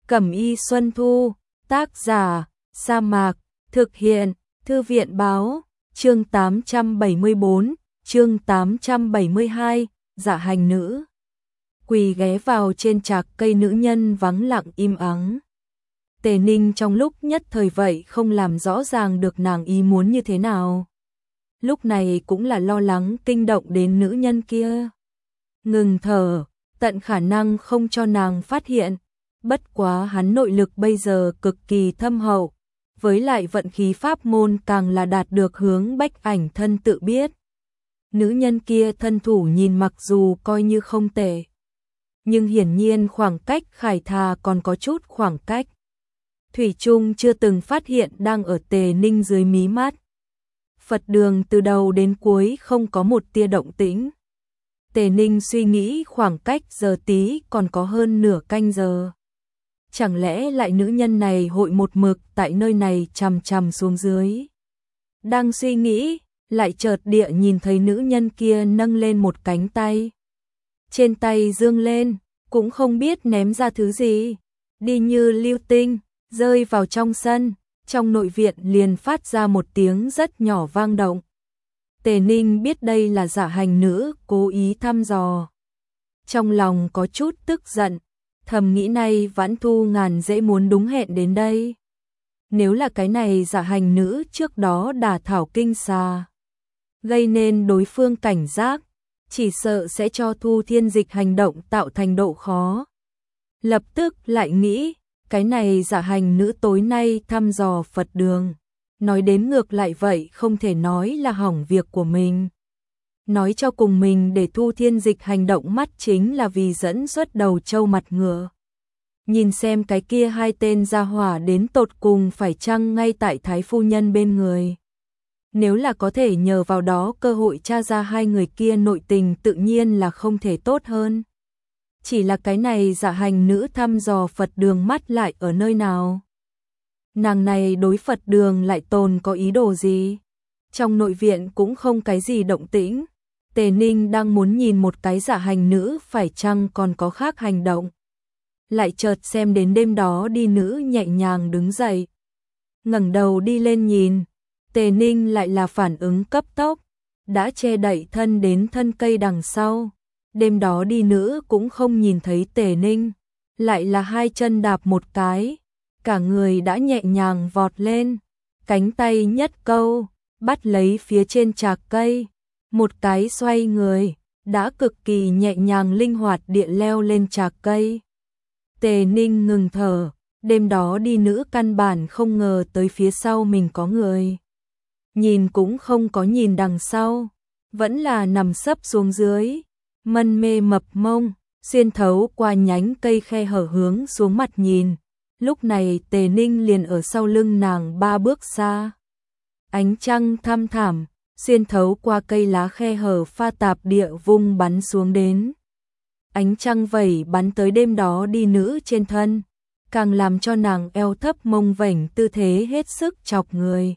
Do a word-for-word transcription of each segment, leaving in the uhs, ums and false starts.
Cẩm y Xuân Thu, tác giả, Sa Mạc, thực hiện, Thư viện báo, chương tám trăm bảy mươi tư, chương tám trăm bảy mươi hai, dạ hành nữ. Quỳ ghé vào trên trạc cây, nữ nhân vắng lặng im ắng. Tề Ninh trong lúc nhất thời vậy không làm rõ ràng được nàng ý muốn như thế nào. Lúc này cũng là lo lắng kinh động đến nữ nhân kia. Ngừng thở, tận khả năng không cho nàng phát hiện. Bất quá hắn nội lực bây giờ cực kỳ thâm hậu, với lại vận khí pháp môn càng là đạt được hướng bách ảnh thân tự biết. Nữ nhân kia thân thủ nhìn mặc dù coi như không tệ, nhưng hiển nhiên khoảng cách khải thà còn có chút khoảng cách. Thủy Trung chưa từng phát hiện đang ở Tề Ninh dưới mí mắt. Phật đường từ đầu đến cuối không có một tia động tĩnh. Tề Ninh suy nghĩ khoảng cách giờ tí còn có hơn nửa canh giờ. Chẳng lẽ lại nữ nhân này hội một mực tại nơi này chằm chằm xuống dưới. Đang suy nghĩ, lại chợt địa nhìn thấy nữ nhân kia nâng lên một cánh tay. Trên tay dương lên, cũng không biết ném ra thứ gì. Đi như lưu tinh, rơi vào trong sân, trong nội viện liền phát ra một tiếng rất nhỏ vang động. Tề Ninh biết đây là dạ hành nữ cố ý thăm dò. Trong lòng có chút tức giận, thầm nghĩ nay Vãn Thu ngàn dễ muốn đúng hẹn đến đây. Nếu là cái này dạ hành nữ trước đó đả thảo kinh xà, gây nên đối phương cảnh giác, chỉ sợ sẽ cho Thu Thiên Dịch hành động tạo thành độ khó. Lập tức lại nghĩ, cái này dạ hành nữ tối nay thăm dò Phật đường. Nói đến ngược lại vậy không thể nói là hỏng việc của mình. Nói cho cùng mình để Thu Thiên Dịch hành động mắt chính là vì dẫn xuất đầu trâu mặt ngựa. Nhìn xem cái kia hai tên gia hỏa đến tột cùng phải chăng ngay tại Thái Phu Nhân bên người. Nếu là có thể nhờ vào đó cơ hội tra ra hai người kia nội tình tự nhiên là không thể tốt hơn. Chỉ là cái này dạ hành nữ thăm dò Phật đường mắt lại ở nơi nào? Nàng này đối Phật đường lại tồn có ý đồ gì? Trong nội viện cũng không cái gì động tĩnh. Tề Ninh đang muốn nhìn một cái dạ hành nữ phải chăng còn có khác hành động. Lại chợt xem đến đêm đó đi nữ nhẹ nhàng đứng dậy. Ngẩng đầu đi lên nhìn. Tề Ninh lại là phản ứng cấp tốc. Đã che đậy thân đến thân cây đằng sau. Đêm đó đi nữ cũng không nhìn thấy Tề Ninh. Lại là hai chân đạp một cái. Cả người đã nhẹ nhàng vọt lên. Cánh tay nhất câu, bắt lấy phía trên trạc cây. Một cái xoay người, đã cực kỳ nhẹ nhàng linh hoạt địa leo lên trạc cây. Tề Ninh ngừng thở, đêm đó đi nữ căn bản không ngờ tới phía sau mình có người. Nhìn cũng không có nhìn đằng sau, vẫn là nằm sấp xuống dưới, mân mê mập mông, xuyên thấu qua nhánh cây khe hở hướng xuống mặt nhìn. Lúc này Tề Ninh liền ở sau lưng nàng ba bước xa. Ánh trăng thăm thẳm, xuyên thấu qua cây lá khe hở pha tạp địa vung bắn xuống đến. Ánh trăng vẩy bắn tới đêm đó đi nữ trên thân, càng làm cho nàng eo thấp mông vểnh tư thế hết sức chọc người.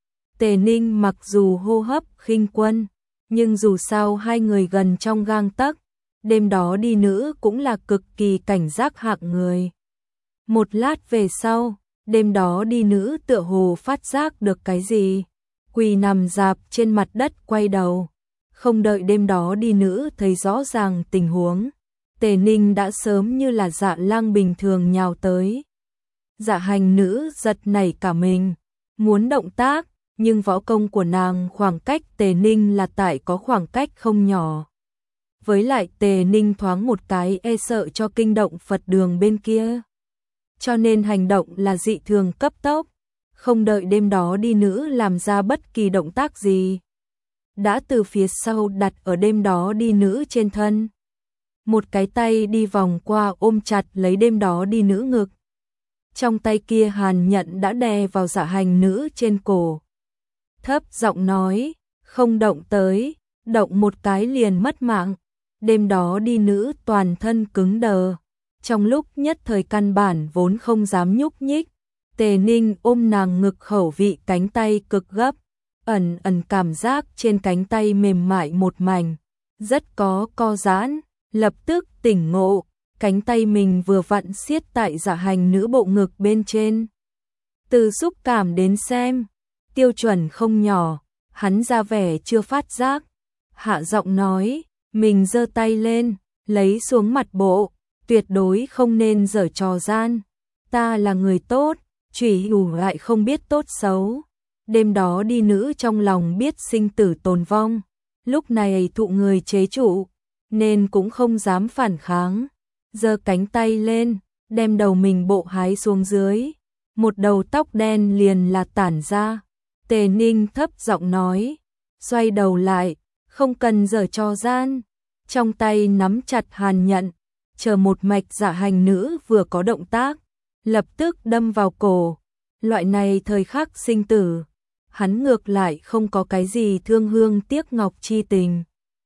Tề Ninh mặc dù hô hấp khinh quân, nhưng dù sao hai người gần trong gang tấc, đêm đó đi nữ cũng là cực kỳ cảnh giác hạng người. Một lát về sau, đêm đó đi nữ tựa hồ phát giác được cái gì, quỳ nằm dạp trên mặt đất quay đầu. Không đợi đêm đó đi nữ thấy rõ ràng tình huống, Tề Ninh đã sớm như là dạ lang bình thường nhào tới. Dạ hành nữ giật nảy cả mình, muốn động tác, nhưng võ công của nàng khoảng cách Tề Ninh là tại có khoảng cách không nhỏ. Với lại Tề Ninh thoáng một cái e sợ cho kinh động Phật đường bên kia. Cho nên hành động là dị thường cấp tốc, không đợi đêm đó đi nữ làm ra bất kỳ động tác gì. Đã từ phía sau đặt ở đêm đó đi nữ trên thân. Một cái tay đi vòng qua ôm chặt lấy đêm đó đi nữ ngực. Trong tay kia hàn nhận đã đè vào dạ hành nữ trên cổ. Thấp giọng nói, không động tới, động một cái liền mất mạng. Đêm đó đi nữ toàn thân cứng đờ. Trong lúc nhất thời căn bản vốn không dám nhúc nhích, Tề Ninh ôm nàng ngực khẩu vị cánh tay cực gấp, ẩn ẩn cảm giác trên cánh tay mềm mại một mảnh, rất có co giãn, lập tức tỉnh ngộ, cánh tay mình vừa vặn siết tại Dạ Hành Nữ bộ ngực bên trên. Từ xúc cảm đến xem, tiêu chuẩn không nhỏ, hắn ra vẻ chưa phát giác. Hạ giọng nói, mình giơ tay lên, lấy xuống mặt bộ, tuyệt đối không nên giở trò gian. Ta là người tốt, chủy hủ lại không biết tốt xấu. Đêm đó đi nữ trong lòng biết sinh tử tồn vong, lúc này thụ người chế trụ, nên cũng không dám phản kháng. Giơ cánh tay lên, đem đầu mình bộ hái xuống dưới, một đầu tóc đen liền là tản ra. Tề Ninh thấp giọng nói, xoay đầu lại, không cần giở trò gian. Trong tay nắm chặt hàn nhận, chờ một mạch Dạ Hành Nữ vừa có động tác, lập tức đâm vào cổ. Loại này thời khắc sinh tử, hắn ngược lại không có cái gì thương hương tiếc ngọc chi tình.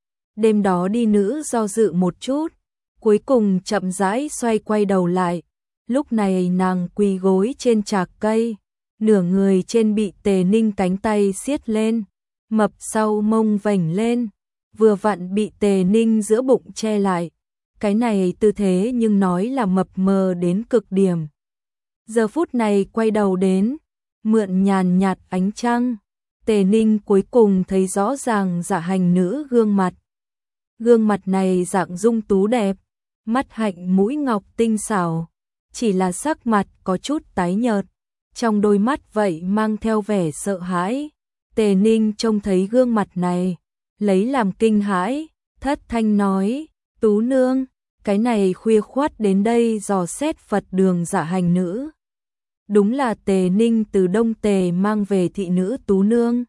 Đêm đó đi nữ do dự một chút, cuối cùng chậm rãi xoay quay đầu lại. Lúc này nàng quỳ gối trên trạc cây, nửa người trên bị Tề Ninh cánh tay siết lên, mập sau mông vành lên, vừa vặn bị Tề Ninh giữa bụng che lại. Cái này tư thế nhưng nói là mập mờ đến cực điểm. Giờ phút này quay đầu đến, mượn nhàn nhạt ánh trăng, Tề Ninh cuối cùng thấy rõ ràng Dạ Hành Nữ gương mặt. Gương mặt này dạng dung tú đẹp, mắt hạnh mũi ngọc tinh xảo, chỉ là sắc mặt có chút tái nhợt, trong đôi mắt vậy mang theo vẻ sợ hãi. Tề Ninh trông thấy gương mặt này, lấy làm kinh hãi, thất thanh nói, Tú nương, cái này khuya khoắt đến đây dò xét Phật đường Dạ Hành Nữ. Đúng là Tề Ninh từ Đông Tề mang về thị nữ Tú nương.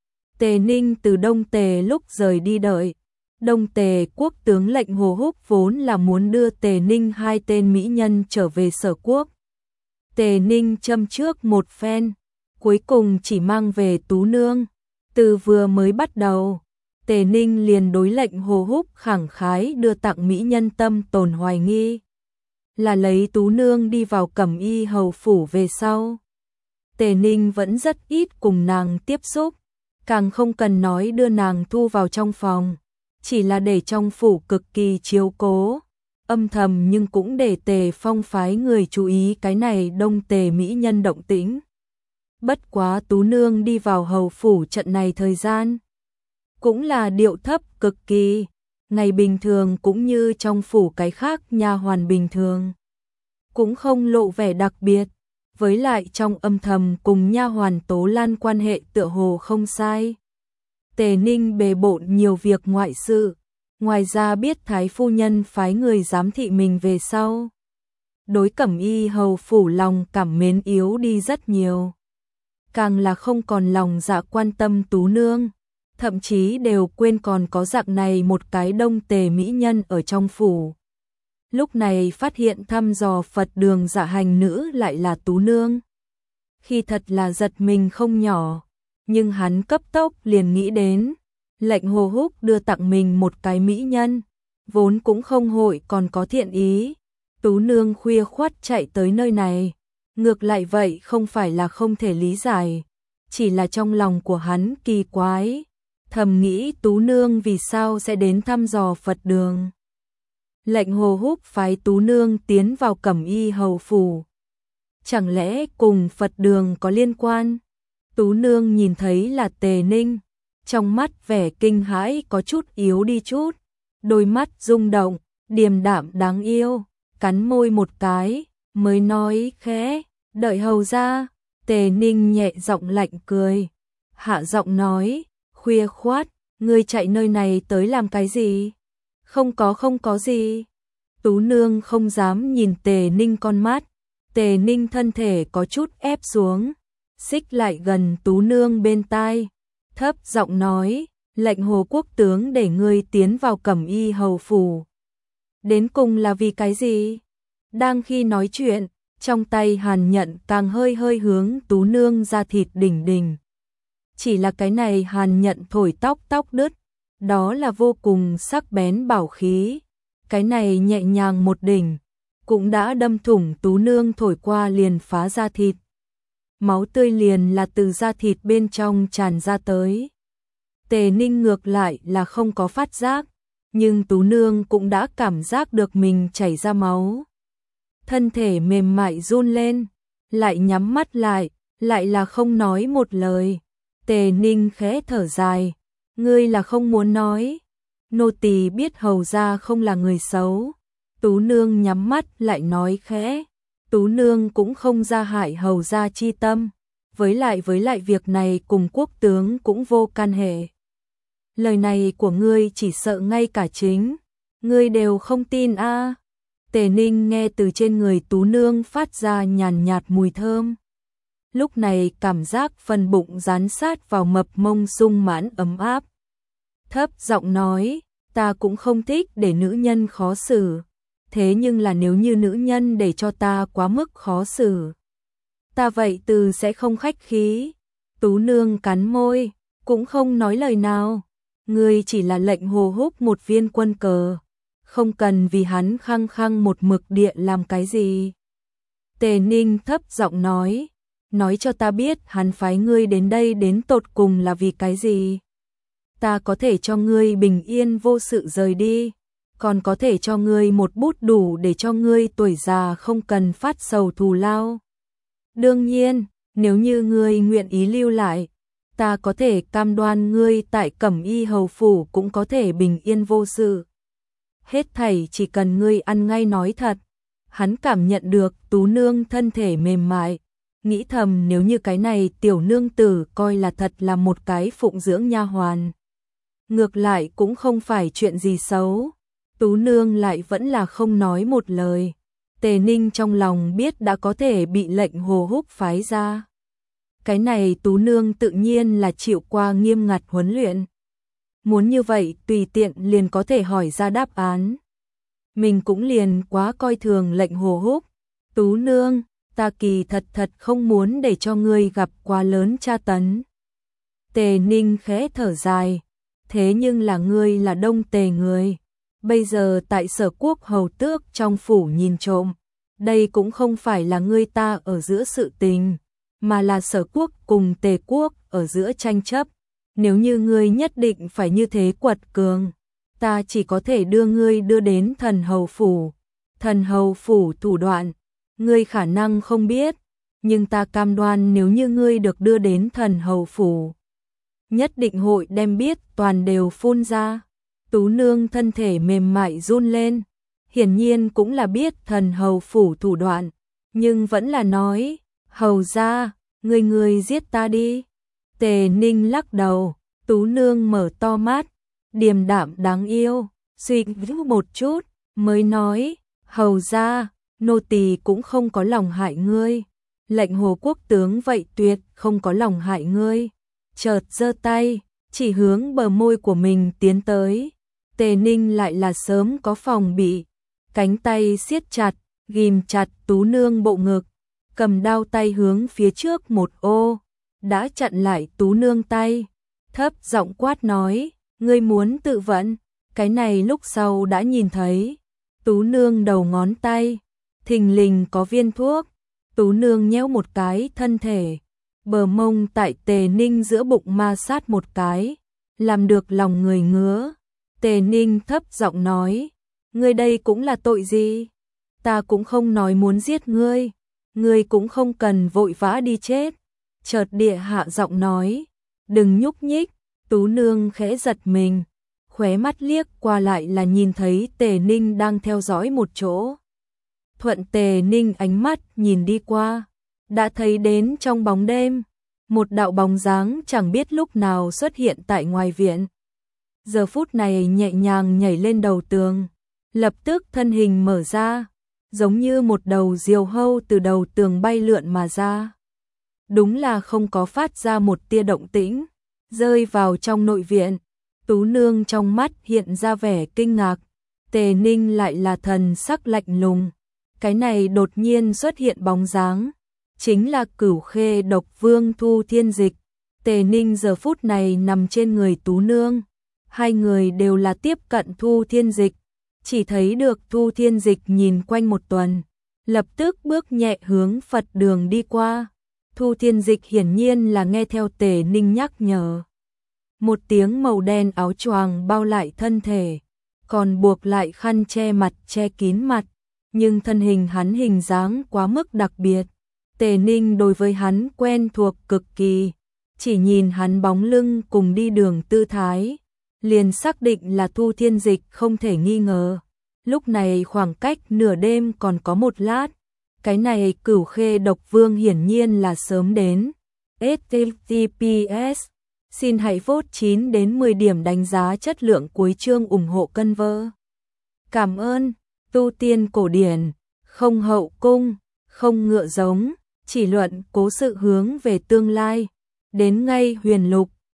Tề Ninh từ Đông Tề lúc rời đi đợi, Đông Tề quốc tướng lệnh Hồ Húc vốn là muốn đưa Tề Ninh hai tên mỹ nhân trở về Sở quốc. Tề Ninh châm trước một phen, cuối cùng chỉ mang về Tú nương. Từ vừa mới bắt đầu, Tề Ninh liền đối lệnh Hồ Húc khẳng khái đưa tặng mỹ nhân tâm tồn hoài nghi, là lấy Tú nương đi vào Cẩm Y hầu phủ về sau. Tề Ninh vẫn rất ít cùng nàng tiếp xúc, càng không cần nói đưa nàng thu vào trong phòng, chỉ là để trong phủ cực kỳ chiếu cố, âm thầm nhưng cũng để Tề Phong phái người chú ý cái này Đông Tề mỹ nhân động tĩnh. Bất quá Tú nương đi vào hầu phủ trận này thời gian, cũng là điệu thấp cực kỳ, ngày bình thường cũng như trong phủ cái khác nha hoàn bình thường, cũng không lộ vẻ đặc biệt, với lại trong âm thầm cùng nha hoàn Tố Lan quan hệ tựa hồ không sai. Tề Ninh bề bộn nhiều việc ngoại sự, ngoài ra biết thái phu nhân phái người giám thị mình về sau, đối Cẩm Y hầu phủ lòng cảm mến yếu đi rất nhiều, càng là không còn lòng dạ quan tâm Tú nương, thậm chí đều quên còn có dạng này một cái Đông Tề mỹ nhân ở trong phủ. Lúc này phát hiện thăm dò Phật đường Dạ Hành Nữ lại là Tú nương, khi thật là giật mình không nhỏ, nhưng hắn cấp tốc liền nghĩ đến, lệnh Hồ Húc đưa tặng mình một cái mỹ nhân, vốn cũng không hội còn có thiện ý. Tú nương khuya khoắt chạy tới nơi này, ngược lại vậy không phải là không thể lý giải, chỉ là trong lòng của hắn kỳ quái, thầm nghĩ Tú nương vì sao sẽ đến thăm dò Phật đường. Lệnh Hồ Húc phái Tú nương tiến vào Cẩm Y hầu phủ, chẳng lẽ cùng Phật đường có liên quan? Tú nương nhìn thấy là Tề Ninh, trong mắt vẻ kinh hãi có chút yếu đi chút, đôi mắt rung động, điềm đạm đáng yêu, cắn môi một cái, mới nói khẽ, đợi hầu ra. Tề Ninh nhẹ giọng lạnh cười, hạ giọng nói, khuya khoát, ngươi chạy nơi này tới làm cái gì? Không có không có gì. Tú nương không dám nhìn Tề Ninh con mắt, Tề Ninh thân thể có chút ép xuống, xích lại gần Tú nương bên tai, thấp giọng nói, lệnh Hồ quốc tướng để ngươi tiến vào Cẩm Y hầu phủ. Đến cùng là vì cái gì? Đang khi nói chuyện, trong tay hàn nhận càng hơi hơi hướng Tú nương ra thịt đỉnh đỉnh. Chỉ là cái này hàn nhận thổi tóc tóc đứt, đó là vô cùng sắc bén bảo khí. Cái này nhẹ nhàng một đỉnh, cũng đã đâm thủng Tú nương thổi qua liền phá ra thịt. Máu tươi liền là từ da thịt bên trong tràn ra tới. Tề Ninh ngược lại là không có phát giác, nhưng Tú Nương cũng đã cảm giác được mình chảy ra máu. Thân thể mềm mại run lên, lại nhắm mắt lại, lại là không nói một lời. Tề Ninh khẽ thở dài, ngươi là không muốn nói. Nô tỳ biết hầu gia không là người xấu. Tú Nương nhắm mắt lại nói khẽ, Tú Nương cũng không ra hại hầu gia chi tâm, với lại với lại việc này cùng quốc tướng cũng vô can hệ. Lời này của ngươi chỉ sợ ngay cả chính ngươi đều không tin a. À. Tề Ninh nghe từ trên người Tú Nương phát ra nhàn nhạt mùi thơm. Lúc này cảm giác phần bụng dán sát vào mập mông sung mãn ấm áp. Thấp giọng nói, ta cũng không thích để nữ nhân khó xử. Thế nhưng là nếu như nữ nhân để cho ta quá mức khó xử, ta vậy từ sẽ không khách khí. Tú Nương cắn môi, cũng không nói lời nào. Ngươi chỉ là lệnh hồ húc một viên quân cờ, không cần vì hắn khăng khăng một mực địa làm cái gì. Tề Ninh thấp giọng nói, nói cho ta biết hắn phái ngươi đến đây đến tột cùng là vì cái gì. Ta có thể cho ngươi bình yên vô sự rời đi, còn có thể cho ngươi một bút đủ để cho ngươi tuổi già không cần phát sầu thù lao. Đương nhiên, nếu như ngươi nguyện ý lưu lại, ta có thể cam đoan ngươi tại Cẩm Y hầu phủ cũng có thể bình yên vô sự. Hết thảy chỉ cần ngươi ăn ngay nói thật. Hắn cảm nhận được Tú Nương thân thể mềm mại, nghĩ thầm nếu như cái này tiểu nương tử coi là thật là một cái phụng dưỡng nha hoàn, ngược lại cũng không phải chuyện gì xấu. Tú Nương lại vẫn là không nói một lời. Tề Ninh trong lòng biết đã có thể bị lệnh hồ húc phái ra. Cái này Tú Nương tự nhiên là chịu qua nghiêm ngặt huấn luyện. Muốn như vậy tùy tiện liền có thể hỏi ra đáp án. Mình cũng liền quá coi thường lệnh hồ húc. Tú Nương, ta kỳ thật thật không muốn để cho ngươi gặp quá lớn tra tấn. Tề Ninh khẽ thở dài. Thế nhưng là ngươi là Đông Tề người. Bây giờ tại Sở Quốc hầu tước trong phủ nhìn trộm. Đây cũng không phải là ngươi ta ở giữa sự tình, mà là Sở Quốc cùng Tề Quốc ở giữa tranh chấp. Nếu như ngươi nhất định phải như thế quật cường, ta chỉ có thể đưa ngươi đưa đến thần hầu phủ. Thần hầu phủ thủ đoạn, ngươi khả năng không biết, nhưng ta cam đoan nếu như ngươi được đưa đến thần hầu phủ, nhất định hội đem biết toàn đều phun ra. Tú Nương thân thể mềm mại run lên, hiển nhiên cũng là biết thần hầu phủ thủ đoạn, nhưng vẫn là nói, hầu ra, người người giết ta đi. Tề Ninh lắc đầu, Tú Nương mở to mắt, điềm đạm đáng yêu, suy nghĩ một chút, mới nói, hầu ra, nô tỳ cũng không có lòng hại ngươi. Lệnh hồ quốc tướng vậy tuyệt không có lòng hại ngươi. Chợt giơ tay, chỉ hướng bờ môi của mình tiến tới. Tề Ninh lại là sớm có phòng bị, cánh tay siết chặt, ghim chặt Tú Nương bộ ngực, cầm đao tay hướng phía trước một ô, đã chặn lại Tú Nương tay, thấp giọng quát nói, ngươi muốn tự vẫn. Cái này lúc sau đã nhìn thấy, Tú Nương đầu ngón tay, thình lình có viên thuốc. Tú Nương nhéo một cái thân thể, bờ mông tại Tề Ninh giữa bụng ma sát một cái, làm được lòng người ngứa. Tề Ninh thấp giọng nói, ngươi đây cũng là tội gì? Ta cũng không nói muốn giết ngươi, ngươi cũng không cần vội vã đi chết. Chợt địa hạ giọng nói, đừng nhúc nhích. Tú Nương khẽ giật mình, khóe mắt liếc qua lại là nhìn thấy Tề Ninh đang theo dõi một chỗ. Thuận Tề Ninh ánh mắt nhìn đi qua, đã thấy đến trong bóng đêm, một đạo bóng dáng chẳng biết lúc nào xuất hiện tại ngoài viện. Giờ phút này nhẹ nhàng nhảy lên đầu tường, lập tức thân hình mở ra, giống như một đầu diều hâu từ đầu tường bay lượn mà ra. Đúng là không có phát ra một tia động tĩnh, rơi vào trong nội viện. Tú Nương trong mắt hiện ra vẻ kinh ngạc, Tề Ninh lại là thần sắc lạnh lùng. Cái này đột nhiên xuất hiện bóng dáng, chính là Cửu Khê Độc Vương Thu Thiên Dịch. Tề Ninh giờ phút này nằm trên người Tú Nương, hai người đều là tiếp cận Thu Thiên Dịch, chỉ thấy được Thu Thiên Dịch nhìn quanh một tuần, lập tức bước nhẹ hướng Phật đường đi qua. Thu Thiên Dịch hiển nhiên là nghe theo Tề Ninh nhắc nhở. Một tiếng màu đen áo choàng bao lại thân thể, còn buộc lại khăn che mặt che kín mặt, nhưng thân hình hắn hình dáng quá mức đặc biệt. Tề Ninh đối với hắn quen thuộc cực kỳ, chỉ nhìn hắn bóng lưng cùng đi đường tư thái, liền xác định là Thu Thiên Dịch không thể nghi ngờ. Lúc này khoảng cách nửa đêm còn có một lát, cái này Cửu Khê Độc Vương hiển nhiên là sớm đến. H T T P S Xin hãy vote chín đến mười điểm đánh giá chất lượng cuối chương ủng hộ cân vơ. Cảm ơn. Tu tiên cổ điển, không hậu cung, không ngựa giống, chỉ luận cố sự hướng về tương lai. Đến ngay huyền lục,